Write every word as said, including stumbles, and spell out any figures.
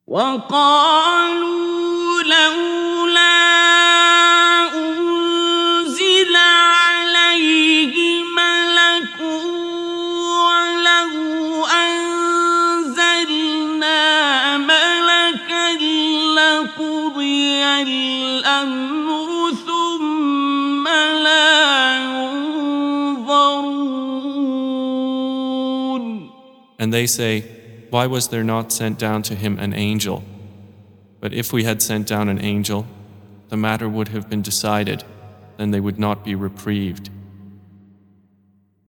وقالوا لولا أنزل عليه ملك ولو أنزلنا ملكا لقضي الأمر ثم لا ينظرون. And they say, why was there not sent down to him an angel? But if we had sent down an angel, the matter would have been decided, then they would not be reprieved.